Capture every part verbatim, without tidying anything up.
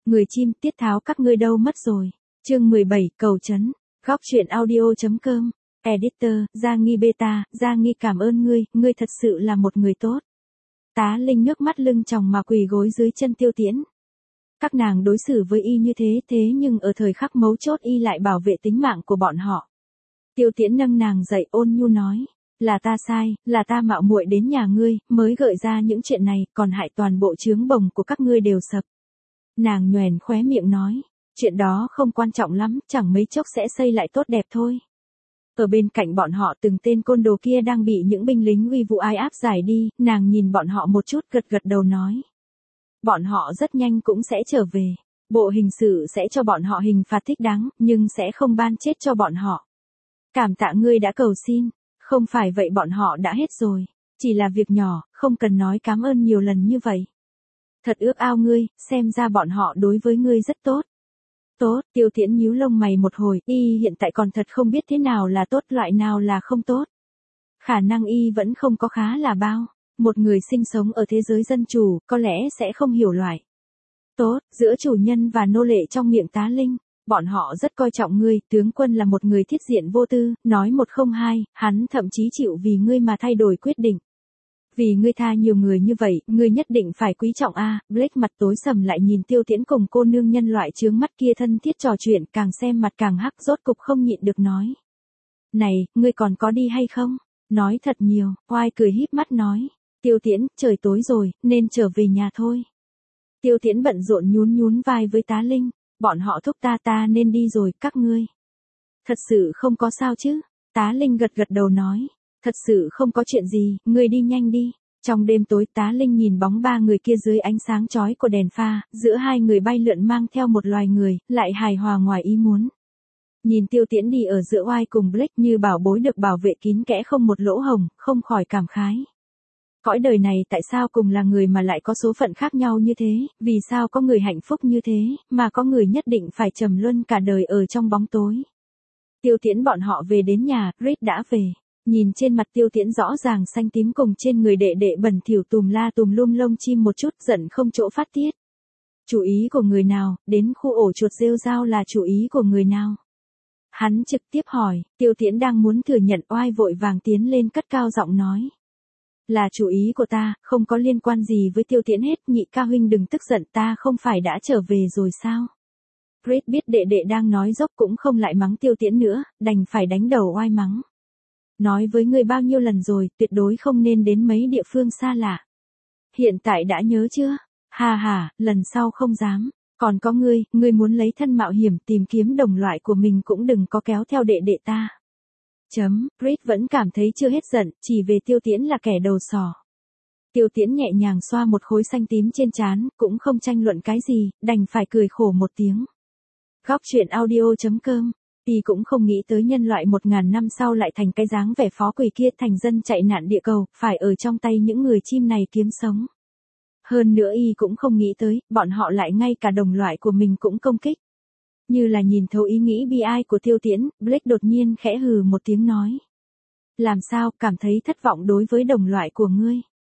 Người chim tiết tháo các ngươi đâu mất rồi. Chương mười bảy, cầu trấn. Góc truyện audio.com. Editor, Gia Nghi Beta, Gia Nghi cảm ơn ngươi, ngươi thật sự là một người tốt. Tá Linh nước mắt lưng tròng mà quỳ gối dưới chân Tiêu Tiễn. Các nàng đối xử với y như thế thế nhưng ở thời khắc mấu chốt y lại bảo vệ tính mạng của bọn họ. Tiêu Tiễn nâng nàng dậy ôn nhu nói, là ta sai, là ta mạo muội đến nhà ngươi, mới gợi ra những chuyện này, còn hại toàn bộ chướng bồng của các ngươi đều sập. Nàng nhoẻn khóe miệng nói, chuyện đó không quan trọng lắm, chẳng mấy chốc sẽ xây lại tốt đẹp thôi. Ở bên cạnh bọn họ từng tên côn đồ kia đang bị những binh lính uy vũ ai áp giải đi, nàng nhìn bọn họ một chút gật gật đầu nói. Bọn họ rất nhanh cũng sẽ trở về. Bộ hình sự sẽ cho bọn họ hình phạt thích đáng, nhưng sẽ không ban chết cho bọn họ. Cảm tạ ngươi đã cầu xin, không phải vậy bọn họ đã hết rồi. Chỉ là việc nhỏ, không cần nói cảm ơn nhiều lần như vậy. Thật ước ao ngươi, xem ra bọn họ đối với ngươi rất tốt. Tốt, Tiêu Tiễn nhíu lông mày một hồi, y hiện tại còn thật không biết thế nào là tốt, loại nào là không tốt. Khả năng y vẫn không có khá là bao. Một người sinh sống ở thế giới dân chủ, có lẽ sẽ không hiểu loại. Tốt, giữa chủ nhân và nô lệ trong miệng Tá Linh, bọn họ rất coi trọng ngươi, tướng quân là một người thiết diện vô tư, nói một không hai, hắn thậm chí chịu vì ngươi mà thay đổi quyết định. Vì ngươi tha nhiều người như vậy, ngươi nhất định phải quý trọng a. À, Blake mặt tối sầm lại nhìn Tiêu Tiễn cùng cô nương nhân loại chướng mắt kia thân thiết trò chuyện, càng xem mặt càng hắc, rốt cục không nhịn được nói. Này, ngươi còn có đi hay không? Nói thật nhiều, oai cười híp mắt nói. Tiêu Tiễn, trời tối rồi, nên trở về nhà thôi. Tiêu Tiễn bận rộn nhún nhún vai với Tá Linh, bọn họ thúc ta ta nên đi rồi, các ngươi. Thật sự không có sao chứ? Tá Linh gật gật đầu nói, thật sự không có chuyện gì, ngươi đi nhanh đi. Trong đêm tối Tá Linh nhìn bóng ba người kia dưới ánh sáng chói của đèn pha, giữa hai người bay lượn mang theo một loài người, lại hài hòa ngoài ý muốn. Nhìn Tiêu Tiễn đi ở giữa oai cùng Blake như bảo bối được bảo vệ kín kẽ không một lỗ hổng, không khỏi cảm khái. Cõi đời này tại sao cùng là người mà lại có số phận khác nhau như thế, vì sao có người hạnh phúc như thế, mà có người nhất định phải trầm luân cả đời ở trong bóng tối. Tiêu Tiễn bọn họ về đến nhà, Reed đã về. Nhìn trên mặt Tiêu Tiễn rõ ràng xanh tím cùng trên người đệ đệ bẩn thỉu tùm la tùm lum lông chim một chút giận không chỗ phát tiết. Chủ ý của người nào, đến khu ổ chuột rêu rao là chủ ý của người nào? Hắn trực tiếp hỏi, Tiêu Tiễn đang muốn thừa nhận oai vội vàng tiến lên cất cao giọng nói. Là chủ ý của ta, không có liên quan gì với Tiêu Tiễn hết, nhị ca huynh đừng tức giận, ta không phải đã trở về rồi sao? Chris biết đệ đệ đang nói dốc cũng không lại mắng Tiêu Tiễn nữa, đành phải đánh đầu oai mắng. Nói với ngươi bao nhiêu lần rồi, tuyệt đối không nên đến mấy địa phương xa lạ. Hiện tại đã nhớ chưa? Hà hà, lần sau không dám. Còn có ngươi, ngươi muốn lấy thân mạo hiểm tìm kiếm đồng loại của mình cũng đừng có kéo theo đệ đệ ta. Chấm, Chris vẫn cảm thấy chưa hết giận, chỉ về Tiêu Tiễn là kẻ đầu sỏ. Tiêu Tiễn nhẹ nhàng xoa một khối xanh tím trên trán, cũng không tranh luận cái gì, đành phải cười khổ một tiếng. Góc truyện audio.com. Y cũng không nghĩ tới nhân loại một ngàn năm sau lại thành cái dáng vẻ phó quỷ kia, thành dân chạy nạn địa cầu, phải ở trong tay những người chim này kiếm sống. Hơn nữa y cũng không nghĩ tới, bọn họ lại ngay cả đồng loại của mình cũng công kích. Như là nhìn thấu ý nghĩ bi ai của Tiêu Tiễn, Blake đột nhiên khẽ hừ một tiếng nói. Làm sao, cảm thấy thất vọng đối với đồng loại của ngươi?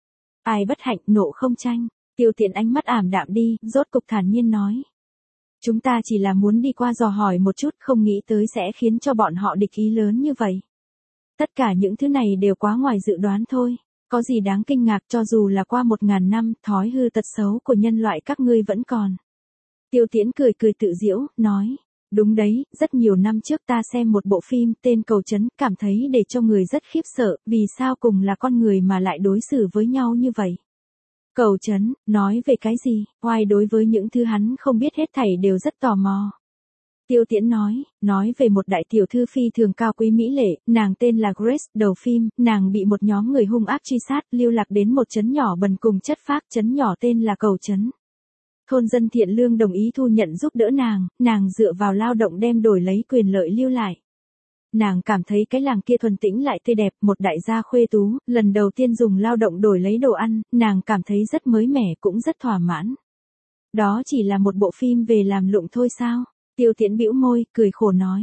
Ai bất hạnh, nộ không tranh. Tiêu Tiễn ánh mắt ảm đạm đi, rốt cục thản nhiên nói. Chúng ta chỉ là muốn đi qua dò hỏi một chút, không nghĩ tới sẽ khiến cho bọn họ địch ý lớn như vậy. Tất cả những thứ này đều quá ngoài dự đoán thôi. Có gì đáng kinh ngạc, cho dù là qua một ngàn năm, thói hư tật xấu của nhân loại các ngươi vẫn còn. Tiêu Tiễn cười cười tự giễu, nói. Đúng đấy, rất nhiều năm trước ta xem một bộ phim tên Cầu Trấn, cảm thấy để cho người rất khiếp sợ, vì sao cùng là con người mà lại đối xử với nhau như vậy. Cầu Trấn, nói về cái gì, oai đối với những thứ hắn không biết hết thảy đều rất tò mò. Tiêu Tiễn nói, nói về một đại tiểu thư phi thường cao quý mỹ lệ, nàng tên là Grace, đầu phim, nàng bị một nhóm người hung ác truy sát, lưu lạc đến một trấn nhỏ bần cùng chất phác, trấn nhỏ tên là Cầu Trấn. Thôn dân thiện lương đồng ý thu nhận giúp đỡ nàng, nàng dựa vào lao động đem đổi lấy quyền lợi lưu lại. Nàng cảm thấy cái làng kia thuần tĩnh lại tươi đẹp, một đại gia khuê tú, lần đầu tiên dùng lao động đổi lấy đồ ăn, nàng cảm thấy rất mới mẻ cũng rất thỏa mãn. Đó chỉ là một bộ phim về làm lụng thôi sao? Tiêu Tiễn bĩu môi, cười khổ nói.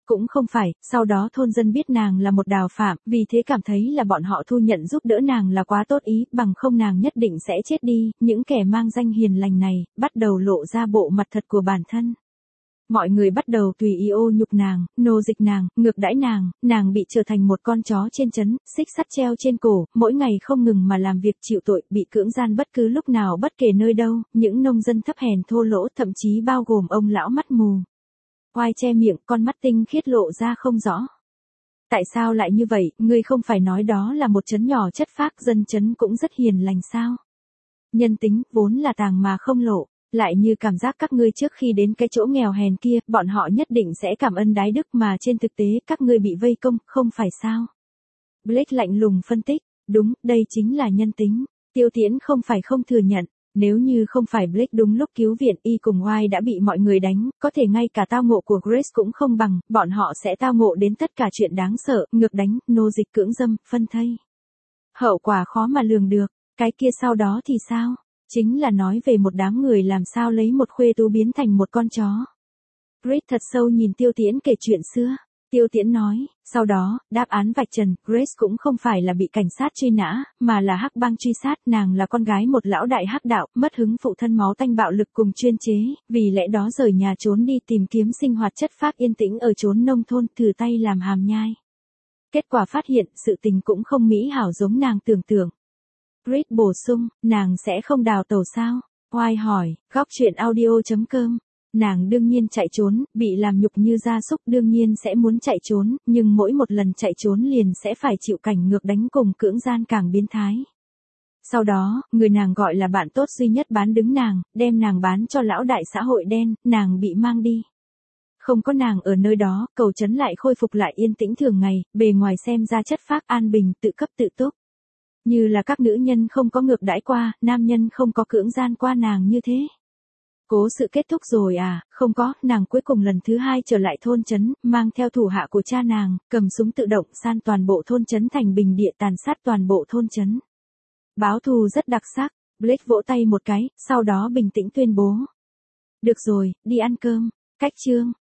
Cũng không phải, sau đó thôn dân biết nàng là một đào phạm, vì thế cảm thấy là bọn họ thu nhận giúp đỡ nàng là quá tốt ý, bằng không nàng nhất định sẽ chết đi, những kẻ mang danh hiền lành này, bắt đầu lộ ra bộ mặt thật của bản thân. Mọi người bắt đầu tùy ý ô nhục nàng, nô dịch nàng, ngược đãi nàng, nàng bị trở thành một con chó trên trấn, xích sắt treo trên cổ, mỗi ngày không ngừng mà làm việc chịu tội, bị cưỡng gian bất cứ lúc nào bất kể nơi đâu, những nông dân thấp hèn thô lỗ thậm chí bao gồm ông lão mắt mù. Oai che miệng, con mắt tinh khiết lộ ra không rõ. Tại sao lại như vậy, ngươi không phải nói đó là một trấn nhỏ chất phác, dân trấn cũng rất hiền lành sao? Nhân tính, vốn là tàng mà không lộ. Lại như cảm giác các ngươi trước khi đến cái chỗ nghèo hèn kia, bọn họ nhất định sẽ cảm ơn đái đức mà trên thực tế các ngươi bị vây công, không phải sao? Blake lạnh lùng phân tích, đúng, đây chính là nhân tính. Tiêu Tiễn không phải không thừa nhận, nếu như không phải Blake đúng lúc cứu viện y cùng White đã bị mọi người đánh, có thể ngay cả tao ngộ của Grace cũng không bằng, bọn họ sẽ tao ngộ đến tất cả chuyện đáng sợ, ngược đánh, nô dịch cưỡng dâm, phân thây. Hậu quả khó mà lường được, cái kia sau đó thì sao? Chính là nói về một đám người làm sao lấy một khuê tú biến thành một con chó. Grace thật sâu nhìn Tiêu Tiễn kể chuyện xưa. Tiêu Tiễn nói, sau đó, đáp án vạch trần, Grace cũng không phải là bị cảnh sát truy nã, mà là hắc bang truy sát, nàng là con gái một lão đại hắc đạo, mất hứng phụ thân máu tanh bạo lực cùng chuyên chế, vì lẽ đó rời nhà trốn đi tìm kiếm sinh hoạt chất phác yên tĩnh ở chốn nông thôn, thử tay làm hàm nhai. Kết quả phát hiện, sự tình cũng không mỹ hảo giống nàng tưởng tượng. Grace bổ sung, nàng sẽ không đào tẩu sao? Oai hỏi, góc truyện audio chấm com. Nàng đương nhiên chạy trốn, bị làm nhục như gia súc đương nhiên sẽ muốn chạy trốn, nhưng mỗi một lần chạy trốn liền sẽ phải chịu cảnh ngược đánh cùng cưỡng gian càng biến thái. Sau đó, người nàng gọi là bạn tốt duy nhất bán đứng nàng, đem nàng bán cho lão đại xã hội đen, nàng bị mang đi. Không có nàng ở nơi đó, cầu trấn lại khôi phục lại yên tĩnh thường ngày, bề ngoài xem ra chất phác an bình, tự cấp tự túc. Như là các nữ nhân không có ngược đãi qua, nam nhân không có cưỡng gian qua nàng như thế. Cố sự kết thúc rồi à, không có, nàng cuối cùng lần thứ hai trở lại thôn trấn, mang theo thủ hạ của cha nàng, cầm súng tự động san toàn bộ thôn trấn thành bình địa tàn sát toàn bộ thôn trấn. Báo thù rất đặc sắc, Blake vỗ tay một cái, sau đó bình tĩnh tuyên bố. Được rồi, đi ăn cơm, cách chương.